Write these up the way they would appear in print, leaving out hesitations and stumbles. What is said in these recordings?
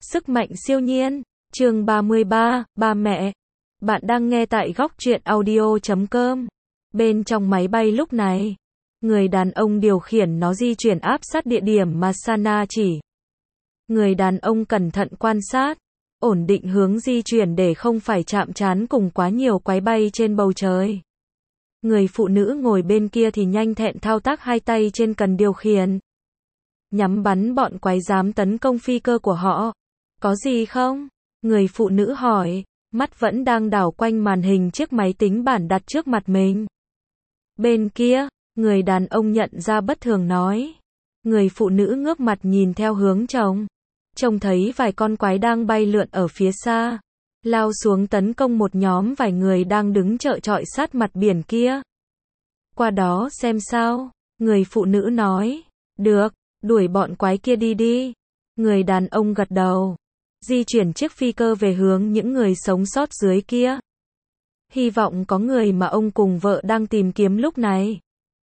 Sức mạnh siêu nhiên, chương 33, ba mẹ. Bạn đang nghe tại góc truyện audio.com. Bên trong máy bay lúc này, người đàn ông điều khiển nó di chuyển áp sát địa điểm mà Sana chỉ. Người đàn ông cẩn thận quan sát, ổn định hướng di chuyển để không phải chạm trán cùng quá nhiều quái bay trên bầu trời. Người phụ nữ ngồi bên kia thì nhanh nhẹn thao tác hai tay trên cần điều khiển, nhắm bắn bọn quái dám tấn công phi cơ của họ. Có gì không? Người phụ nữ hỏi, mắt vẫn đang đảo quanh màn hình chiếc máy tính bảng đặt trước mặt mình. Bên kia, người đàn ông nhận ra bất thường nói. Người phụ nữ ngước mặt nhìn theo hướng chồng. Trông thấy vài con quái đang bay lượn ở phía xa, lao xuống tấn công một nhóm vài người đang đứng chợ chọi sát mặt biển kia. Qua đó xem sao, người phụ nữ nói. Được, đuổi bọn quái kia đi đi. Người đàn ông gật đầu, di chuyển chiếc phi cơ về hướng những người sống sót dưới kia. Hy vọng có người mà ông cùng vợ đang tìm kiếm lúc này.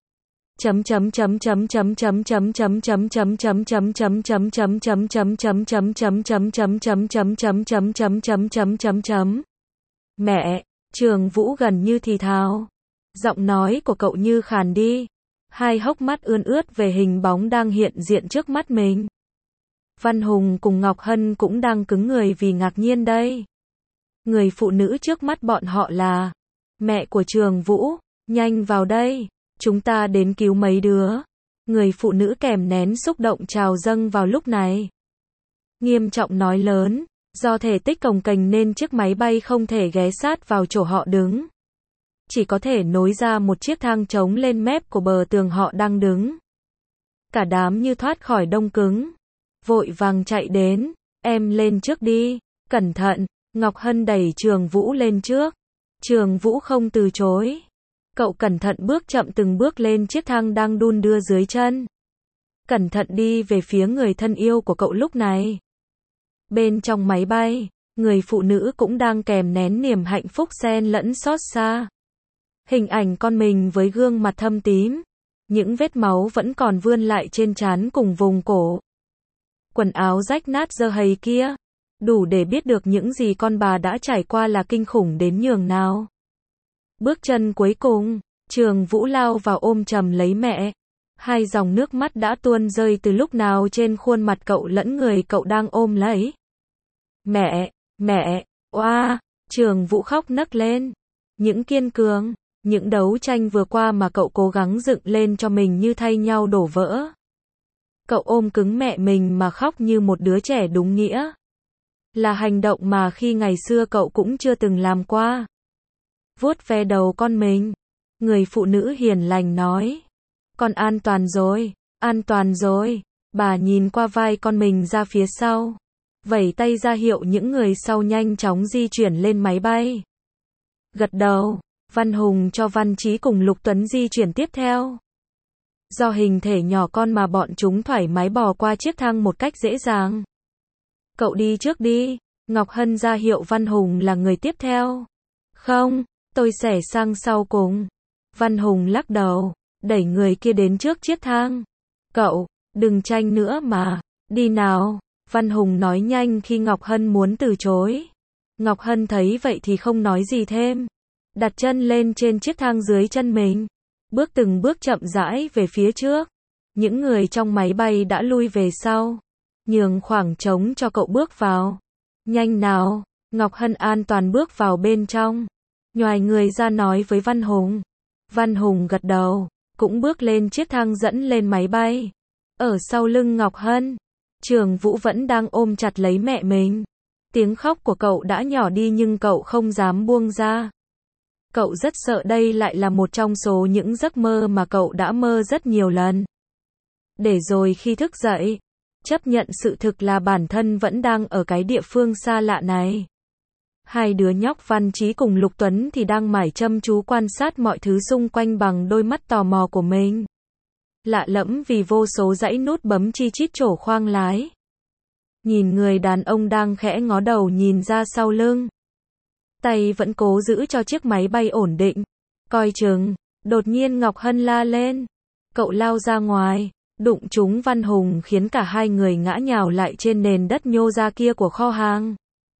Mẹ, Trường Vũ gần như thì thào. Giọng nói của cậu như khàn đi. Hai hốc mắt ươn ướt về hình bóng đang hiện diện trước mắt mình. Văn Hùng cùng Ngọc Hân cũng đang cứng người vì ngạc nhiên đây. Người phụ nữ trước mắt bọn họ là mẹ của Trường Vũ. Nhanh vào đây, chúng ta đến cứu mấy đứa. Người phụ nữ kèm nén xúc động trào dâng vào lúc này. Nghiêm trọng nói lớn, do thể tích cồng kềnh nên chiếc máy bay không thể ghé sát vào chỗ họ đứng. Chỉ có thể nối ra một chiếc thang trống lên mép của bờ tường họ đang đứng. Cả đám như thoát khỏi đông cứng, vội vàng chạy đến. Em lên trước đi, cẩn thận. Ngọc Hân đẩy Trường Vũ lên trước. Trường Vũ không từ chối. Cậu cẩn thận bước chậm từng bước lên chiếc thang đang đung đưa dưới chân. Cẩn thận đi về phía người thân yêu của cậu lúc này. Bên trong máy bay, người phụ nữ cũng đang kèm nén niềm hạnh phúc xen lẫn xót xa. Hình ảnh con mình với gương mặt thâm tím, những vết máu vẫn còn vươn lại trên trán cùng vùng cổ. Quần áo rách nát dơ hầy kia, đủ để biết được những gì con bà đã trải qua là kinh khủng đến nhường nào. Bước chân cuối cùng, Trường Vũ lao vào ôm chầm lấy mẹ. Hai dòng nước mắt đã tuôn rơi từ lúc nào trên khuôn mặt cậu lẫn người cậu đang ôm lấy. Mẹ, oa, Trường Vũ khóc nấc lên. Những kiên cường, những đấu tranh vừa qua mà cậu cố gắng dựng lên cho mình như thay nhau đổ vỡ. Cậu ôm cứng mẹ mình mà khóc như một đứa trẻ đúng nghĩa. Là hành động mà khi ngày xưa cậu cũng chưa từng làm qua. Vuốt ve đầu con mình, người phụ nữ hiền lành nói. Con an toàn rồi. Bà nhìn qua vai con mình ra phía sau, vẩy tay ra hiệu những người sau nhanh chóng di chuyển lên máy bay. Gật đầu, Văn Hùng cho Văn Chí cùng Lục Tuấn di chuyển tiếp theo. Do hình thể nhỏ con mà bọn chúng thoải mái bò qua chiếc thang một cách dễ dàng. Cậu đi trước đi, Ngọc Hân ra hiệu Văn Hùng là người tiếp theo. Không, tôi sẽ sang sau cùng. Văn Hùng lắc đầu, đẩy người kia đến trước chiếc thang. Cậu, đừng tranh nữa mà, đi nào. Văn Hùng nói nhanh khi Ngọc Hân muốn từ chối. Ngọc Hân thấy vậy thì không nói gì thêm. Đặt chân lên trên chiếc thang dưới chân mình. Bước từng bước chậm rãi về phía trước. Những người trong máy bay đã lui về sau, nhường khoảng trống cho cậu bước vào. Nhanh nào, Ngọc Hân an toàn bước vào bên trong. Nhoài người ra nói với Văn Hùng. Văn Hùng gật đầu, cũng bước lên chiếc thang dẫn lên máy bay. Ở sau lưng Ngọc Hân, Trường Vũ vẫn đang ôm chặt lấy mẹ mình. Tiếng khóc của cậu đã nhỏ đi nhưng cậu không dám buông ra. Cậu rất sợ đây lại là một trong số những giấc mơ mà cậu đã mơ rất nhiều lần. Để rồi khi thức dậy, chấp nhận sự thực là bản thân vẫn đang ở cái địa phương xa lạ này. Hai đứa nhóc Văn Chí cùng Lục Tuấn thì đang mải chăm chú quan sát mọi thứ xung quanh bằng đôi mắt tò mò của mình. Lạ lẫm vì vô số dãy nút bấm chi chít chỗ khoang lái. Nhìn người đàn ông đang khẽ ngó đầu nhìn ra sau lưng. Tay vẫn cố giữ cho chiếc máy bay ổn định. Coi chừng, đột nhiên Ngọc Hân la lên. Cậu lao ra ngoài, đụng trúng Văn Hùng khiến cả hai người ngã nhào lại trên nền đất nhô ra kia của kho hàng.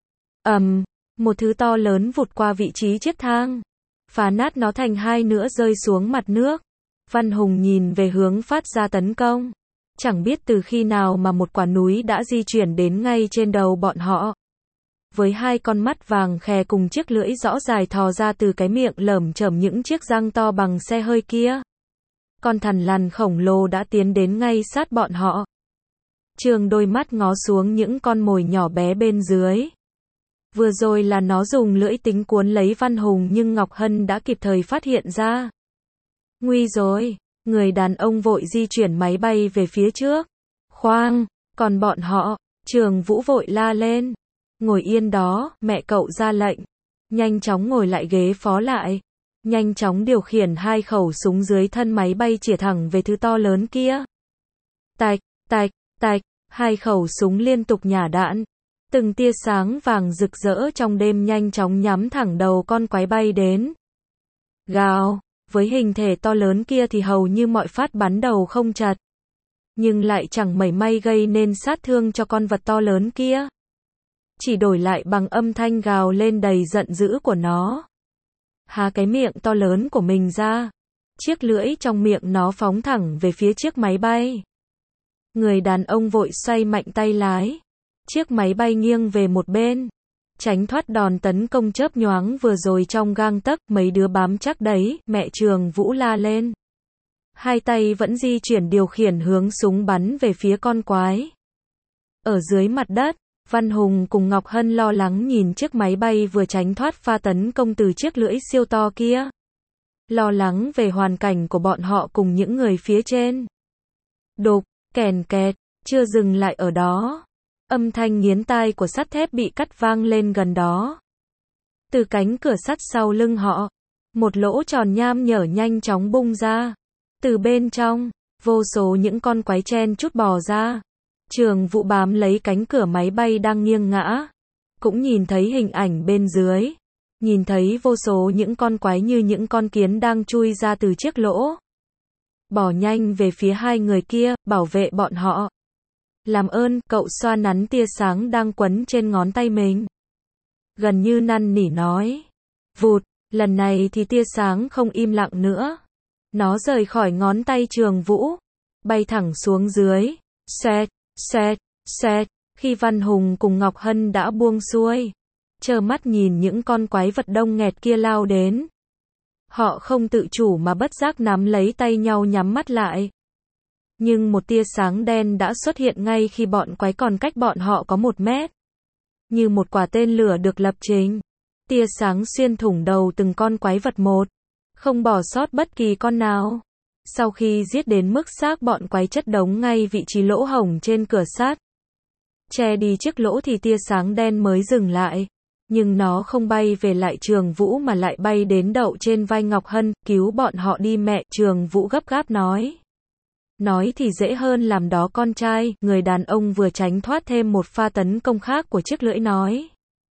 Một thứ to lớn vụt qua vị trí chiếc thang, phá nát nó thành hai nửa rơi xuống mặt nước. Văn Hùng nhìn về hướng phát ra tấn công. Chẳng biết từ khi nào mà một quả núi đã di chuyển đến ngay trên đầu bọn họ. Với hai con mắt vàng khè cùng chiếc lưỡi rõ dài thò ra từ cái miệng lởm chởm những chiếc răng to bằng xe hơi kia. Con thằn lằn khổng lồ đã tiến đến ngay sát bọn họ. Trương đôi mắt ngó xuống những con mồi nhỏ bé bên dưới. Vừa rồi là nó dùng lưỡi tính cuốn lấy Văn Hùng nhưng Ngọc Hân đã kịp thời phát hiện ra. Nguy rồi, người đàn ông vội di chuyển máy bay về phía trước. Khoan, còn bọn họ, Trường Vũ vội la lên. Ngồi yên đó, mẹ cậu ra lệnh. Nhanh chóng ngồi lại ghế phó lại. Nhanh chóng điều khiển hai khẩu súng dưới thân máy bay chĩa thẳng về thứ to lớn kia. Tạch, tạch, tạch, hai khẩu súng liên tục nhả đạn. Từng tia sáng vàng rực rỡ trong đêm nhanh chóng nhắm thẳng đầu con quái bay đến. Gào, với hình thể to lớn kia thì hầu như mọi phát bắn đầu không chật. Nhưng lại chẳng mảy may gây nên sát thương cho con vật to lớn kia. Chỉ đổi lại bằng âm thanh gào lên đầy giận dữ của nó. Há cái miệng to lớn của mình ra. Chiếc lưỡi trong miệng nó phóng thẳng về phía chiếc máy bay. Người đàn ông vội xoay mạnh tay lái. Chiếc máy bay nghiêng về một bên. Tránh thoát đòn tấn công chớp nhoáng vừa rồi trong gang tấc. Mấy đứa bám chắc đấy, mẹ Trường Vũ la lên. Hai tay vẫn di chuyển điều khiển hướng súng bắn về phía con quái. Ở dưới mặt đất, Văn Hùng cùng Ngọc Hân lo lắng nhìn chiếc máy bay vừa tránh thoát pha tấn công từ chiếc lưỡi siêu to kia. Lo lắng về hoàn cảnh của bọn họ cùng những người phía trên. Đục, kèn kẹt, chưa dừng lại ở đó. Âm thanh nghiến tai của sắt thép bị cắt vang lên gần đó. Từ cánh cửa sắt sau lưng họ, một lỗ tròn nham nhở nhanh chóng bung ra. Từ bên trong, vô số những con quái chen chúc bò ra. Trường Vũ bám lấy cánh cửa máy bay đang nghiêng ngã. Cũng nhìn thấy hình ảnh bên dưới. Nhìn thấy vô số những con quái như những con kiến đang chui ra từ chiếc lỗ. Bỏ nhanh về phía hai người kia, bảo vệ bọn họ. Làm ơn, cậu xoa nắn tia sáng đang quấn trên ngón tay mình. Gần như năn nỉ nói. Vụt, lần này thì tia sáng không im lặng nữa. Nó rời khỏi ngón tay Trường Vũ. Bay thẳng xuống dưới. Xoẹt, xoẹt, xoẹt. Khi Văn Hùng cùng Ngọc Hân đã buông xuôi. Trơ mắt nhìn những con quái vật đông nghẹt kia lao đến. Họ không tự chủ mà bất giác nắm lấy tay nhau nhắm mắt lại. Nhưng một tia sáng đen đã xuất hiện ngay khi bọn quái còn cách bọn họ có 1 mét. Như một quả tên lửa được lập trình. Tia sáng xuyên thủng đầu từng con quái vật một. Không bỏ sót bất kỳ con nào. Sau khi giết đến mức xác bọn quái chất đống ngay vị trí lỗ hổng trên cửa sắt. Che đi chiếc lỗ thì tia sáng đen mới dừng lại. Nhưng nó không bay về lại Trường Vũ mà lại bay đến đậu trên vai Ngọc Hân, cứu bọn họ đi mẹ, Trường Vũ gấp gáp nói. Nói thì dễ hơn làm đó con trai, người đàn ông vừa tránh thoát thêm một pha tấn công khác của chiếc lưỡi nói.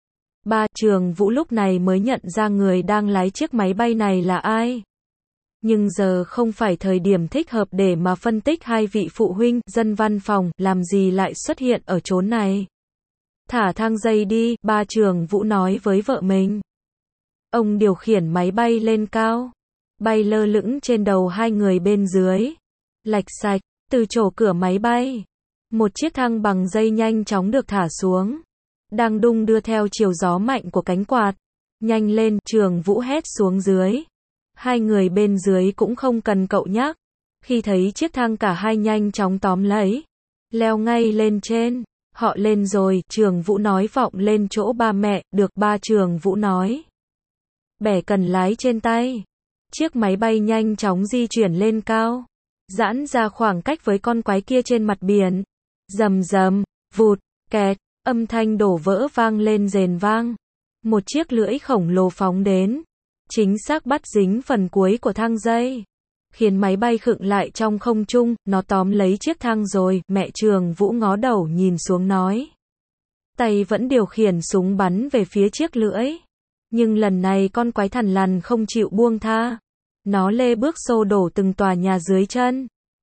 Trường Vũ lúc này mới nhận ra người đang lái chiếc máy bay này là ai. Nhưng giờ không phải thời điểm thích hợp để mà phân tích hai vị phụ huynh, dân văn phòng, làm gì lại xuất hiện ở chốn này. Thả thang dây đi, Trường Vũ nói với vợ mình. Ông điều khiển máy bay lên cao. Bay lơ lửng trên đầu hai người bên dưới. Lạch sạch, từ chỗ cửa máy bay. Một chiếc thang bằng dây nhanh chóng được thả xuống. Đang đung đưa theo chiều gió mạnh của cánh quạt. Nhanh lên, Trường Vũ hét xuống dưới. Hai người bên dưới cũng không cần cậu nhắc. Khi thấy chiếc thang cả hai nhanh chóng tóm lấy. Leo ngay lên trên. Họ lên rồi, Trường Vũ nói vọng lên chỗ ba mẹ, được Trường Vũ nói. Bẻ cần lái trên tay. Chiếc máy bay nhanh chóng di chuyển lên cao. Giãn ra khoảng cách với con quái kia trên mặt biển. Rầm rầm, vụt, kẹt, âm thanh đổ vỡ vang lên rền vang. Một chiếc lưỡi khổng lồ phóng đến. Chính xác bắt dính phần cuối của thang dây. Khiến máy bay khựng lại trong không trung, nó tóm lấy chiếc thang rồi, mẹ Trường Vũ ngó đầu nhìn xuống nói. Tay vẫn điều khiển súng bắn về phía chiếc lưỡi. Nhưng lần này con quái thằn lằn không chịu buông tha. Nó lê bước xô đổ từng tòa nhà dưới chân.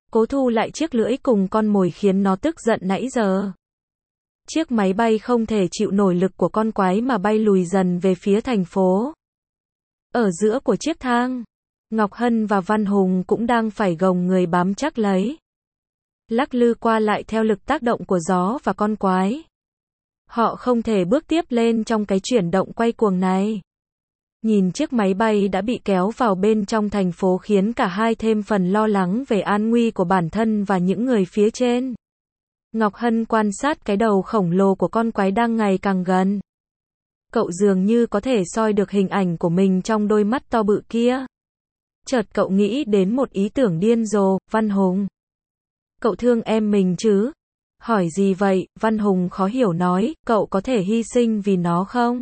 Cố thu lại chiếc lưỡi cùng con mồi khiến nó tức giận nãy giờ. Chiếc máy bay không thể chịu nổi lực của con quái mà bay lùi dần về phía thành phố. Ở giữa của chiếc thang, Ngọc Hân và Văn Hùng cũng đang phải gồng người bám chắc lấy. Lắc lư qua lại theo lực tác động của gió và con quái. Họ không thể bước tiếp lên trong cái chuyển động quay cuồng này. Nhìn chiếc máy bay đã bị kéo vào bên trong thành phố khiến cả hai thêm phần lo lắng về an nguy của bản thân và những người phía trên. Ngọc Hân quan sát cái đầu khổng lồ của con quái đang ngày càng gần. Cậu dường như có thể soi được hình ảnh của mình trong đôi mắt to bự kia. Chợt cậu nghĩ đến một ý tưởng điên rồ. Văn Hùng, cậu thương em mình chứ? Hỏi gì vậy? Văn Hùng khó hiểu nói, cậu có thể hy sinh vì nó không?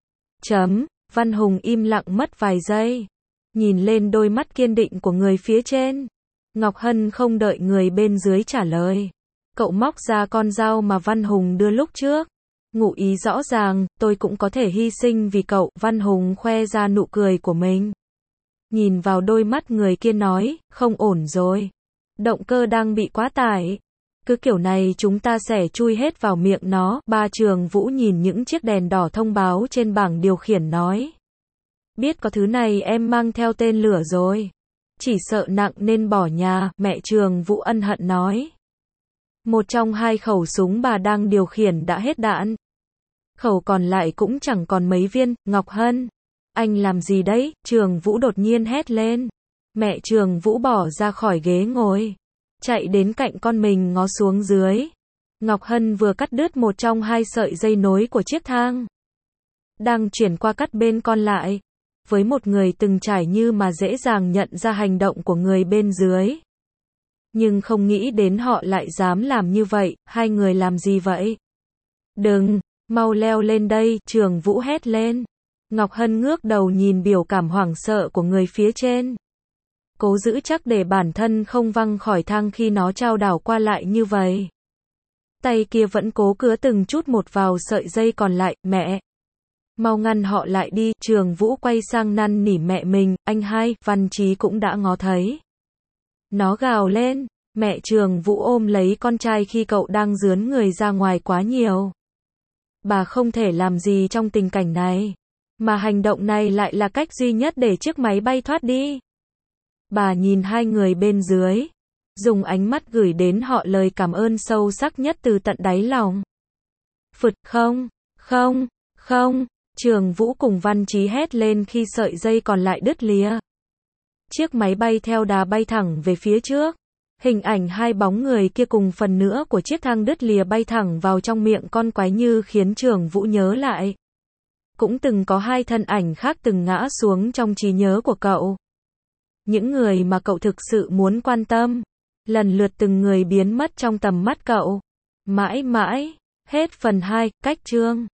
Văn Hùng im lặng mất vài giây. Nhìn lên đôi mắt kiên định của người phía trên. Ngọc Hân không đợi người bên dưới trả lời. Cậu móc ra con dao mà Văn Hùng đưa lúc trước. Ngụ ý rõ ràng, tôi cũng có thể hy sinh vì cậu. Văn Hùng khoe ra nụ cười của mình. Nhìn vào đôi mắt người kia nói, không ổn rồi. Động cơ đang bị quá tải. Cứ kiểu này chúng ta sẽ chui hết vào miệng nó. Ba Trường Vũ nhìn những chiếc đèn đỏ thông báo trên bảng điều khiển nói. Biết có thứ này em mang theo tên lửa rồi. Chỉ sợ nặng nên bỏ nhà, mẹ Trường Vũ ân hận nói. Một trong hai khẩu súng bà đang điều khiển đã hết đạn. Khẩu còn lại cũng chẳng còn mấy viên. Ngọc Hân, anh làm gì đấy? Trường Vũ đột nhiên hét lên. Mẹ Trường Vũ bỏ ra khỏi ghế ngồi. Chạy đến cạnh con mình ngó xuống dưới. Ngọc Hân vừa cắt đứt một trong hai sợi dây nối của chiếc thang. Đang chuyển qua cắt bên còn lại. Với một người từng trải như mà dễ dàng nhận ra hành động của người bên dưới. Nhưng không nghĩ đến họ lại dám làm như vậy. Hai người làm gì vậy? Đừng, mau leo lên đây, Trường Vũ hét lên. Ngọc Hân ngước đầu nhìn biểu cảm hoảng sợ của người phía trên. Cố giữ chắc để bản thân không văng khỏi thang khi nó chao đảo qua lại như vậy. Tay kia vẫn cố cứa từng chút một vào sợi dây còn lại. Mẹ, mau ngăn họ lại đi. Trường Vũ quay sang năn nỉ mẹ mình. Anh hai, Văn Chí cũng đã ngó thấy. Nó gào lên. Mẹ Trường Vũ ôm lấy con trai khi cậu đang rướn người ra ngoài quá nhiều. Bà không thể làm gì trong tình cảnh này. Mà hành động này lại là cách duy nhất để chiếc máy bay thoát đi. Bà nhìn hai người bên dưới. Dùng ánh mắt gửi đến họ lời cảm ơn sâu sắc nhất từ tận đáy lòng. Phụt, không. Trường Vũ cùng Văn Chí hét lên khi sợi dây còn lại đứt lìa. Chiếc máy bay theo đà bay thẳng về phía trước. Hình ảnh hai bóng người kia cùng phần nữa của chiếc thang đứt lìa bay thẳng vào trong miệng con quái như khiến Trường Vũ nhớ lại. Cũng từng có hai thân ảnh khác từng ngã xuống trong trí nhớ của cậu. Những người mà cậu thực sự muốn quan tâm. Lần lượt từng người biến mất trong tầm mắt cậu. Mãi mãi. Hết phần 2, cách chương.